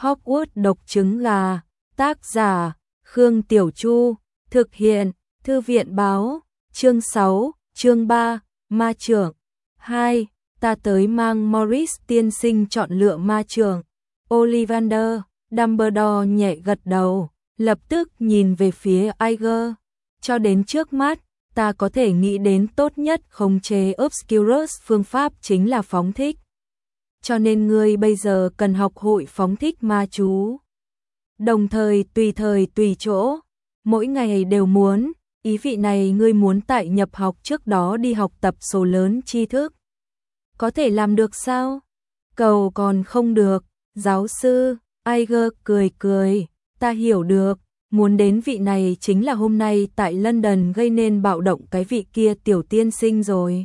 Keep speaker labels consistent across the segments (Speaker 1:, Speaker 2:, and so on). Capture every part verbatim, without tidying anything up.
Speaker 1: Hogwarts độc trứng gà, tác giả, Khương Tiểu Chu, thực hiện, Thư viện báo, chương sáu, chương ba, ma trưởng. hai. Ta tới mang Morris tiên sinh chọn lựa ma trưởng. Ollivander, Dumbledore nhẹ gật đầu, lập tức nhìn về phía Iger. Cho đến trước mắt, ta có thể nghĩ đến tốt nhất khống chế Obscurus phương pháp chính là phóng thích. Cho nên ngươi bây giờ cần học hội phóng thích ma chú. Đồng thời tùy thời tùy chỗ, mỗi ngày đều muốn, ý vị này ngươi muốn tại nhập học trước đó đi học tập số lớn tri thức. Có thể làm được sao? Cầu còn không được, giáo sư, Iger cười cười, ta hiểu được, muốn đến vị này chính là hôm nay tại London gây nên bạo động cái vị kia tiểu tiên sinh rồi.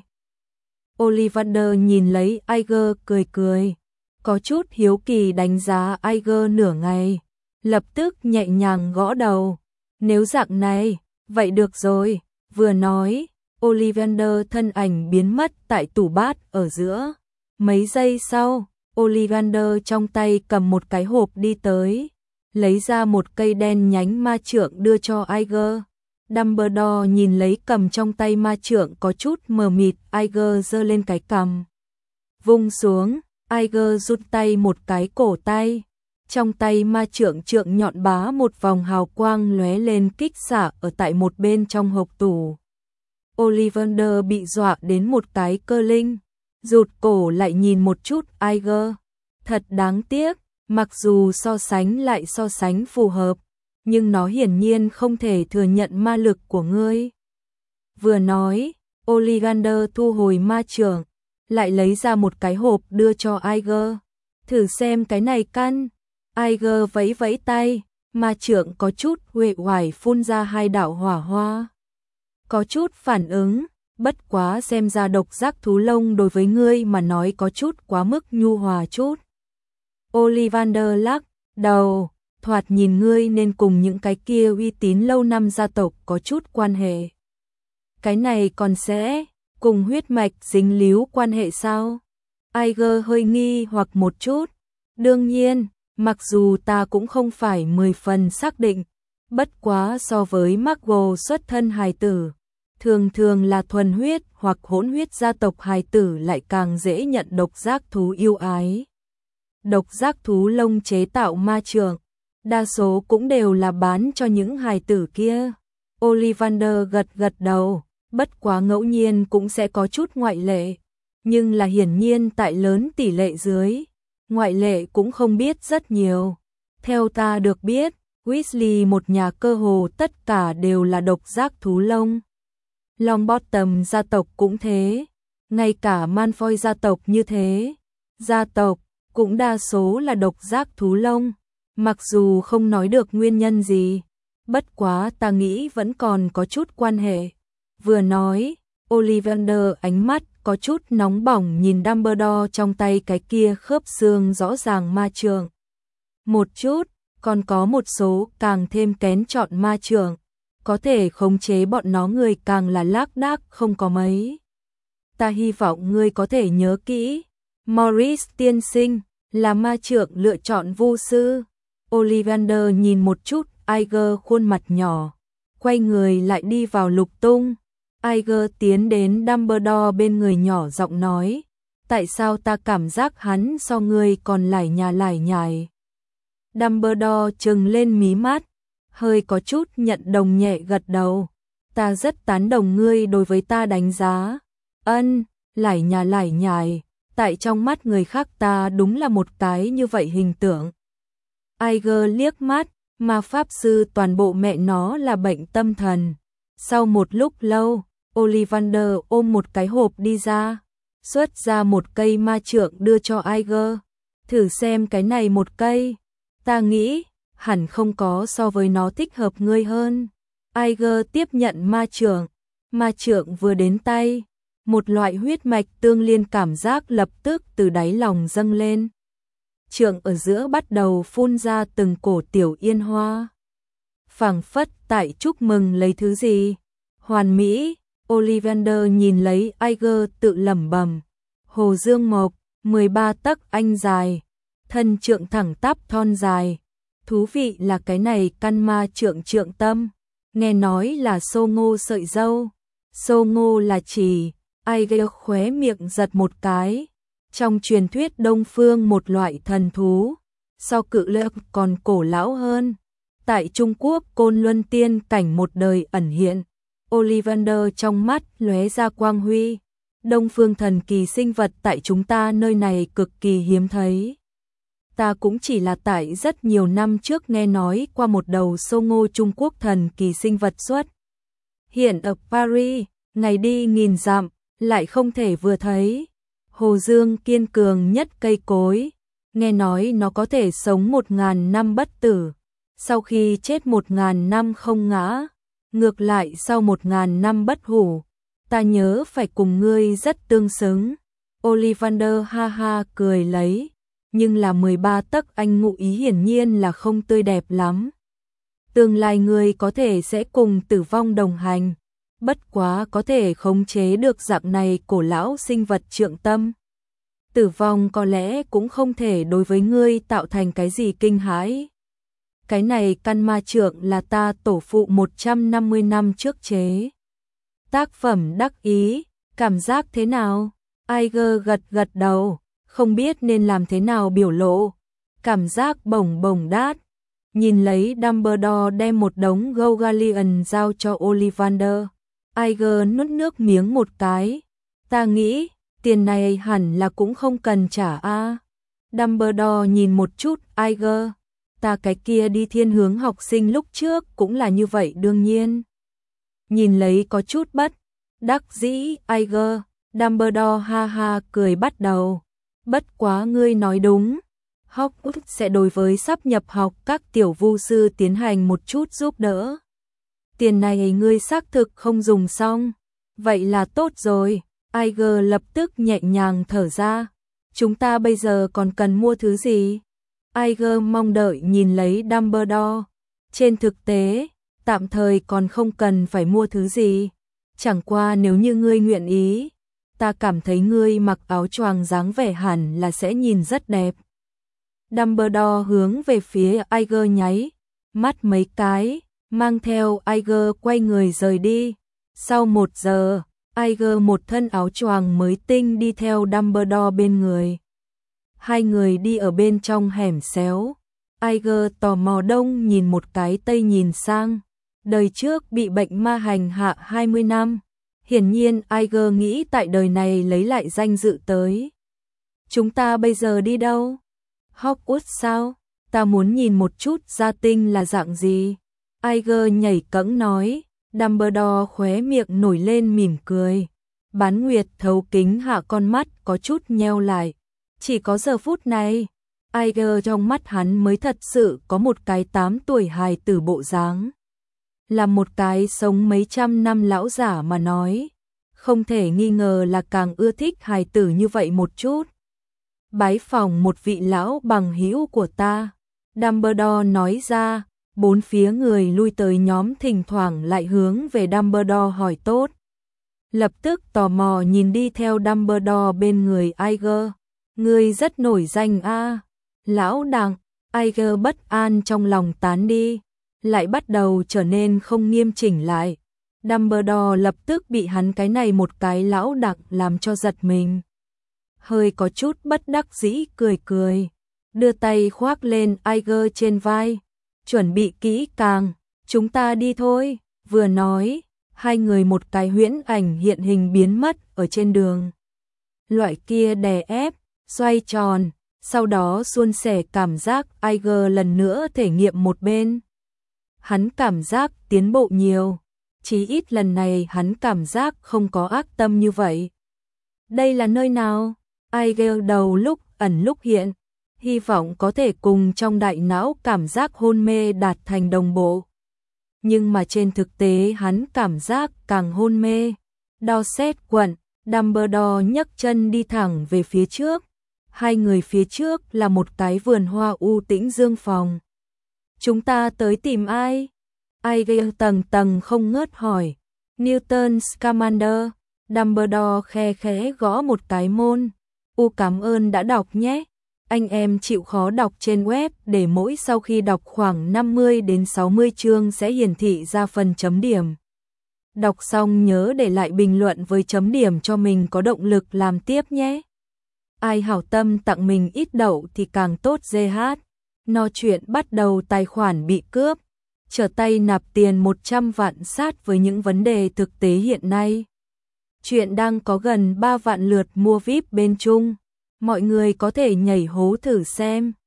Speaker 1: Ollivander nhìn lấy Iger cười cười, có chút hiếu kỳ đánh giá Iger nửa ngày, lập tức nhẹ nhàng gõ đầu. Nếu dạng này, vậy được rồi, vừa nói, Ollivander thân ảnh biến mất tại tủ bát ở giữa. Mấy giây sau, Ollivander trong tay cầm một cái hộp đi tới, lấy ra một cây đen nhánh ma trượng đưa cho Iger. Dumbledore nhìn lấy cầm trong tay ma trượng có chút mờ mịt, Iger giơ lên cái cầm. Vung xuống, Iger rút tay một cái cổ tay. Trong tay ma trượng trượng nhọn bá một vòng hào quang lóe lên kích xạ ở tại một bên trong hộp tủ. Ollivander bị dọa đến một cái cơ linh, rụt cổ lại nhìn một chút Iger. Thật đáng tiếc, mặc dù so sánh lại so sánh phù hợp, nhưng nó hiển nhiên không thể thừa nhận ma lực của ngươi. Vừa nói, Ollivander thu hồi ma trượng, lại lấy ra một cái hộp đưa cho Iger. Thử xem cái này căn. Iger vẫy vẫy tay, ma trượng có chút uể oải phun ra hai đạo hỏa hoa. Có chút phản ứng, bất quá xem ra độc giác thú lông đối với ngươi mà nói có chút quá mức nhu hòa chút. Ollivander lắc đầu, thoạt nhìn ngươi nên cùng những cái kia uy tín lâu năm gia tộc có chút quan hệ. Cái này còn sẽ cùng huyết mạch dính líu quan hệ sao? Iger hơi nghi hoặc một chút. Đương nhiên, mặc dù ta cũng không phải mười phần xác định, bất quá so với Muggle xuất thân hài tử, thường thường là thuần huyết hoặc hỗn huyết gia tộc hài tử lại càng dễ nhận độc giác thú yêu ái. Độc giác thú lông chế tạo ma trượng, đa số cũng đều là bán cho những hài tử kia. Ollivander gật gật đầu, bất quá ngẫu nhiên cũng sẽ có chút ngoại lệ, nhưng là hiển nhiên tại lớn tỷ lệ dưới, ngoại lệ cũng không biết rất nhiều. Theo ta được biết, Weasley một nhà cơ hồ tất cả đều là độc giác thú lông. Longbottom gia tộc cũng thế, ngay cả Malfoy gia tộc như thế. Gia tộc cũng đa số là độc giác thú lông, mặc dù không nói được nguyên nhân gì, bất quá ta nghĩ vẫn còn có chút quan hệ. Vừa nói, Ollivander ánh mắt có chút nóng bỏng nhìn Dumbledore trong tay cái kia khớp xương rõ ràng ma trượng. Một chút, còn có một số càng thêm kén chọn ma trượng, có thể khống chế bọn nó người càng là lác đác không có mấy. Ta hy vọng ngươi có thể nhớ kỹ, Morris tiên sinh là ma trượng lựa chọn vu sư. Ollivander nhìn một chút Iger khuôn mặt nhỏ, quay người lại đi vào lục tung. Iger tiến đến Dumbledore bên người nhỏ giọng nói, tại sao ta cảm giác hắn so ngươi còn lải nhà lải nhải. Dumbledore trừng lên mí mắt, hơi có chút nhận đồng nhẹ gật đầu. Ta rất tán đồng ngươi đối với ta đánh giá. Ân, lải nhà lải nhải, tại trong mắt người khác ta đúng là một cái như vậy hình tượng. Iger liếc mắt, mà pháp sư toàn bộ mẹ nó là bệnh tâm thần. Sau một lúc lâu, Ollivander ôm một cái hộp đi ra, xuất ra một cây ma trượng đưa cho Iger. Thử xem cái này một cây, ta nghĩ hẳn không có so với nó thích hợp ngươi hơn. Iger tiếp nhận ma trượng, ma trượng vừa đến tay, một loại huyết mạch tương liên cảm giác lập tức từ đáy lòng dâng lên. Trượng ở giữa bắt đầu phun ra từng cổ tiểu yên hoa, phảng phất tại chúc mừng lấy thứ gì hoàn mỹ. Ollivander nhìn lấy Iger tự lẩm bẩm, Hồ Dương Mộc, mười ba tấc anh dài, thân trượng thẳng tắp thon dài. Thú vị là cái này căn ma trượng trượng tâm, nghe nói là xô ngô sợi dâu. Xô ngô là chỉ, ai gây khóe miệng giật một cái. Trong truyền thuyết Đông Phương một loại thần thú, so cự lệ còn cổ lão hơn. Tại Trung Quốc Côn Luân tiên cảnh một đời ẩn hiện, Ollivander trong mắt lóe ra quang huy. Đông Phương thần kỳ sinh vật tại chúng ta nơi này cực kỳ hiếm thấy. Ta cũng chỉ là tại rất nhiều năm trước nghe nói qua một đầu sô ngô Trung Quốc thần kỳ sinh vật xuất hiện ở Paris, ngày đi nghìn dặm, lại không thể vừa thấy. Hồ Dương kiên cường nhất cây cối, nghe nói nó có thể sống một ngàn năm bất tử, sau khi chết một ngàn năm không ngã, ngược lại sau một ngàn năm bất hủ. Ta nhớ phải cùng ngươi rất tương xứng. Ollivander ha ha cười lấy, nhưng là mười ba tấc anh ngụ ý hiển nhiên là không tươi đẹp lắm. Tương lai ngươi có thể sẽ cùng tử vong đồng hành, bất quá có thể khống chế được dạng này cổ lão sinh vật trượng tâm. Tử vong có lẽ cũng không thể đối với ngươi tạo thành cái gì kinh hãi. Cái này căn ma trượng là ta tổ phụ một trăm năm mươi năm trước chế. Tác phẩm đắc ý, cảm giác thế nào? Iger gật gật đầu, không biết nên làm thế nào biểu lộ. Cảm giác bổng bổng đát. Nhìn lấy Dumbledore đem một đống Gogalion giao cho Ollivander. Iger nuốt nước miếng một cái. Ta nghĩ, tiền này hẳn là cũng không cần trả a. À. Dumbledore nhìn một chút Iger. Ta cái kia đi thiên hướng học sinh lúc trước cũng là như vậy đương nhiên. Nhìn lấy có chút bất đắc dĩ Iger, Dumbledore ha ha cười bắt đầu. Bất quá ngươi nói đúng, Hogwarts sẽ đối với sắp nhập học các tiểu vu sư tiến hành một chút giúp đỡ. Tiền này ngươi xác thực không dùng xong, vậy là tốt rồi. Iger lập tức nhẹ nhàng thở ra. Chúng ta bây giờ còn cần mua thứ gì? Iger mong đợi nhìn lấy Dumbledore. Trên thực tế, tạm thời còn không cần phải mua thứ gì. Chẳng qua nếu như ngươi nguyện ý, ta cảm thấy ngươi mặc áo choàng dáng vẻ hẳn là sẽ nhìn rất đẹp. Dumbledore hướng về phía Iger nháy mắt mấy cái, mang theo Iger quay người rời đi. Sau một giờ, Iger một thân áo choàng mới tinh đi theo Dumbledore bên người. Hai người đi ở bên trong hẻm xéo. Iger tò mò đông nhìn một cái tây nhìn sang. Đời trước bị bệnh ma hành hạ hai mươi năm. Hiển nhiên Iger nghĩ tại đời này lấy lại danh dự tới. Chúng ta bây giờ đi đâu? Hogwarts sao? Ta muốn nhìn một chút gia tinh là dạng gì? Iger nhảy cẫng nói. Dumbledore khóe miệng nổi lên mỉm cười. Bán Nguyệt thấu kính hạ con mắt có chút nheo lại. Chỉ có giờ phút này, Iger trong mắt hắn mới thật sự có một cái tám tuổi hài tử bộ dáng. Là một cái sống mấy trăm năm lão giả mà nói, không thể nghi ngờ là càng ưa thích hài tử như vậy một chút. Bái phòng một vị lão bằng hữu của ta, Dumbledore nói ra, bốn phía người lui tới nhóm thỉnh thoảng lại hướng về Dumbledore hỏi tốt. Lập tức tò mò nhìn đi theo Dumbledore bên người Iger. Người rất nổi danh a, à. Lão đằng. Iger bất an trong lòng tán đi, lại bắt đầu trở nên không nghiêm chỉnh lại. Dumbledore lập tức bị hắn cái này một cái lão đặc làm cho giật mình. Hơi có chút bất đắc dĩ cười cười, đưa tay khoác lên Iger trên vai. Chuẩn bị kỹ càng, chúng ta đi thôi. Vừa nói, hai người một cái huyễn ảnh hiện hình biến mất ở trên đường. Loại kia đè ép, xoay tròn, sau đó suôn sẻ cảm giác Iger lần nữa thể nghiệm một bên. Hắn cảm giác tiến bộ nhiều, chí ít lần này hắn cảm giác không có ác tâm như vậy. Đây là nơi nào? Iger đầu lúc ẩn lúc hiện, hy vọng có thể cùng trong đại não cảm giác hôn mê đạt thành đồng bộ. Nhưng mà trên thực tế hắn cảm giác càng hôn mê. Dorset quận, Dumbledore nhấc chân đi thẳng về phía trước. Hai người phía trước là một cái vườn hoa u tĩnh dương phòng. Chúng ta tới tìm ai? Iger tầng tầng không ngớt hỏi. Newton Scamander. Dumbledore khe khẽ gõ một cái môn. U cảm ơn đã đọc nhé. Anh em chịu khó đọc trên web để mỗi sau khi đọc khoảng năm mươi đến sáu mươi chương sẽ hiển thị ra phần chấm điểm. Đọc xong nhớ để lại bình luận với chấm điểm cho mình có động lực làm tiếp nhé. Ai hảo tâm tặng mình ít đậu thì càng tốt giê hát. No chuyện bắt đầu tài khoản bị cướp. Trở tay nạp tiền một trăm vạn sát với những vấn đề thực tế hiện nay. Chuyện đang có gần ba vạn lượt mua víp bên Trung. Mọi người có thể nhảy hố thử xem.